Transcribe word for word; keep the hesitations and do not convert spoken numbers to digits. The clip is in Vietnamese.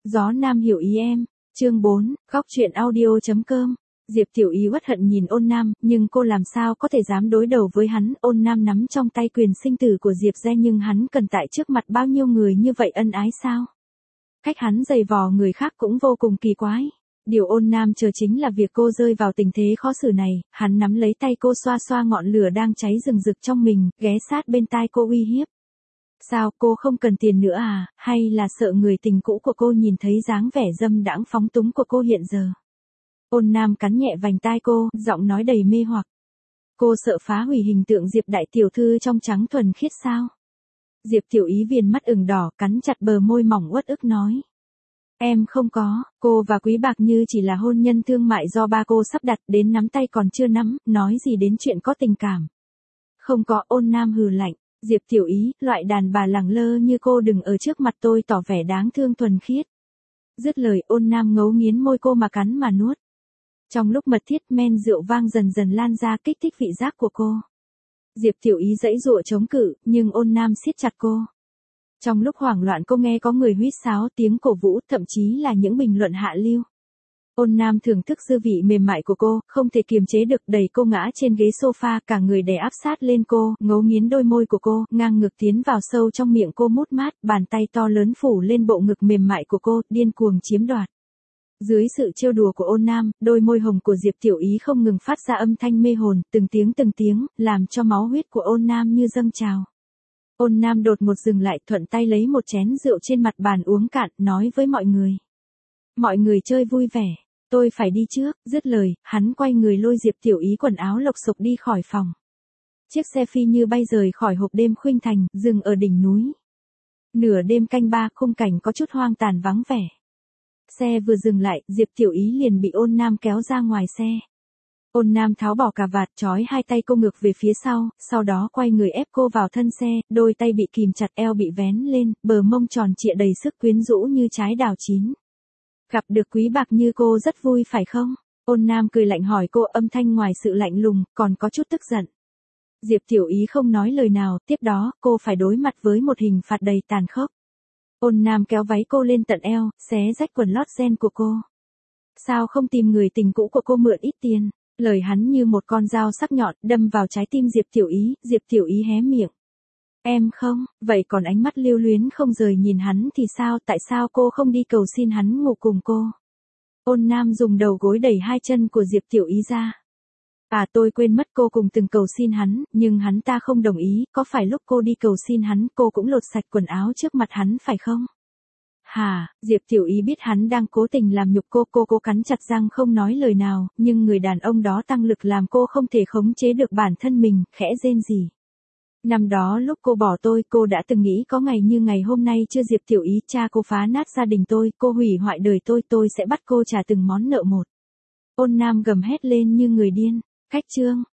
Gió Nam hiểu ý em. Chương bốn, góc truyện audio.com. Diệp Tiểu Ý uất hận nhìn Ôn Nam, nhưng cô làm sao có thể dám đối đầu với hắn. Ôn Nam nắm trong tay quyền sinh tử của Diệp gia, nhưng hắn cần tại trước mặt bao nhiêu người như vậy ân ái sao? Cách hắn giày vò người khác cũng vô cùng kỳ quái. Điều Ôn Nam chờ chính là việc cô rơi vào tình thế khó xử này. Hắn nắm lấy tay cô, xoa xoa ngọn lửa đang cháy rừng rực trong mình, ghé sát bên tai cô uy hiếp. Sao, cô không cần tiền nữa à, hay là sợ người tình cũ của cô nhìn thấy dáng vẻ dâm đãng phóng túng của cô hiện giờ? Ôn Nam cắn nhẹ vành tai cô, giọng nói đầy mê hoặc. Cô sợ phá hủy hình tượng Diệp đại tiểu thư trong trắng thuần khiết sao? Diệp Tiểu Ý viền mắt ửng đỏ, cắn chặt bờ môi mỏng uất ức nói. Em không có, cô và Quý Bạc Như chỉ là hôn nhân thương mại do ba cô sắp đặt, đến nắm tay còn chưa nắm, nói gì đến chuyện có tình cảm. Không có. Ôn Nam hừ lạnh. Diệp Tiểu Ý, loại đàn bà lẳng lơ như cô đừng ở trước mặt tôi tỏ vẻ đáng thương thuần khiết. Dứt lời, Ôn Nam ngấu nghiến môi cô mà cắn mà nuốt. Trong lúc mật thiết, men rượu vang dần dần lan ra, kích thích vị giác của cô. Diệp Tiểu Ý giãy giụa chống cự, nhưng Ôn Nam siết chặt cô. Trong lúc hoảng loạn, cô nghe có người huýt sáo, tiếng cổ vũ, thậm chí là những bình luận hạ lưu. Ôn Nam thưởng thức dư vị mềm mại của cô, không thể kiềm chế được, đẩy cô ngã trên ghế sofa, cả người đè áp sát lên cô, ngấu nghiến đôi môi của cô, ngang ngực tiến vào sâu trong miệng cô mút mát, bàn tay to lớn phủ lên bộ ngực mềm mại của cô, điên cuồng chiếm đoạt. Dưới sự trêu đùa của Ôn Nam, đôi môi hồng của Diệp Tiểu Ý không ngừng phát ra âm thanh mê hồn, từng tiếng từng tiếng, làm cho máu huyết của Ôn Nam như dâng trào. Ôn Nam đột ngột dừng lại, thuận tay lấy một chén rượu trên mặt bàn uống cạn, nói với mọi người. Mọi người chơi vui vẻ. Tôi phải đi trước. Dứt lời, hắn quay người lôi Diệp Tiểu Ý quần áo lộc xộc đi khỏi phòng. Chiếc xe phi như bay rời khỏi hộp đêm khuynh thành, dừng ở đỉnh núi. Nửa đêm canh ba, khung cảnh có chút hoang tàn vắng vẻ. Xe vừa dừng lại, Diệp Tiểu Ý liền bị Ôn Nam kéo ra ngoài xe. Ôn Nam tháo bỏ cà vạt, trói hai tay cô ngược về phía sau, sau đó quay người ép cô vào thân xe, đôi tay bị kìm chặt, eo bị vén lên, bờ mông tròn trịa đầy sức quyến rũ như trái đào chín. Gặp được Quý Bạc Như cô rất vui phải không? Ôn Nam cười lạnh hỏi cô, âm thanh ngoài sự lạnh lùng, còn có chút tức giận. Diệp Tiểu Ý không nói lời nào, tiếp đó, cô phải đối mặt với một hình phạt đầy tàn khốc. Ôn Nam kéo váy cô lên tận eo, xé rách quần lót ren của cô. Sao không tìm người tình cũ của cô mượn ít tiền? Lời hắn như một con dao sắc nhọn, đâm vào trái tim Diệp Tiểu Ý, Diệp Tiểu Ý hé miệng. Em không, vậy còn ánh mắt lưu luyến không rời nhìn hắn thì sao, tại sao cô không đi cầu xin hắn ngủ cùng cô? Ôn Nam dùng đầu gối đẩy hai chân của Diệp Tiểu Ý ra. À, tôi quên mất cô cùng từng cầu xin hắn, nhưng hắn ta không đồng ý, có phải lúc cô đi cầu xin hắn cô cũng lột sạch quần áo trước mặt hắn phải không? Hà, Diệp Tiểu Ý biết hắn đang cố tình làm nhục cô, cô cố cắn chặt răng không nói lời nào, nhưng người đàn ông đó tăng lực làm cô không thể khống chế được bản thân mình, khẽ rên rỉ. Năm đó lúc cô bỏ tôi, cô đã từng nghĩ có ngày như ngày hôm nay chưa? Diệp Tiểu Ý, cha cô phá nát gia đình tôi, cô hủy hoại đời tôi, tôi sẽ bắt cô trả từng món nợ một. Ôn Nam gầm hét lên như người điên. Cách chương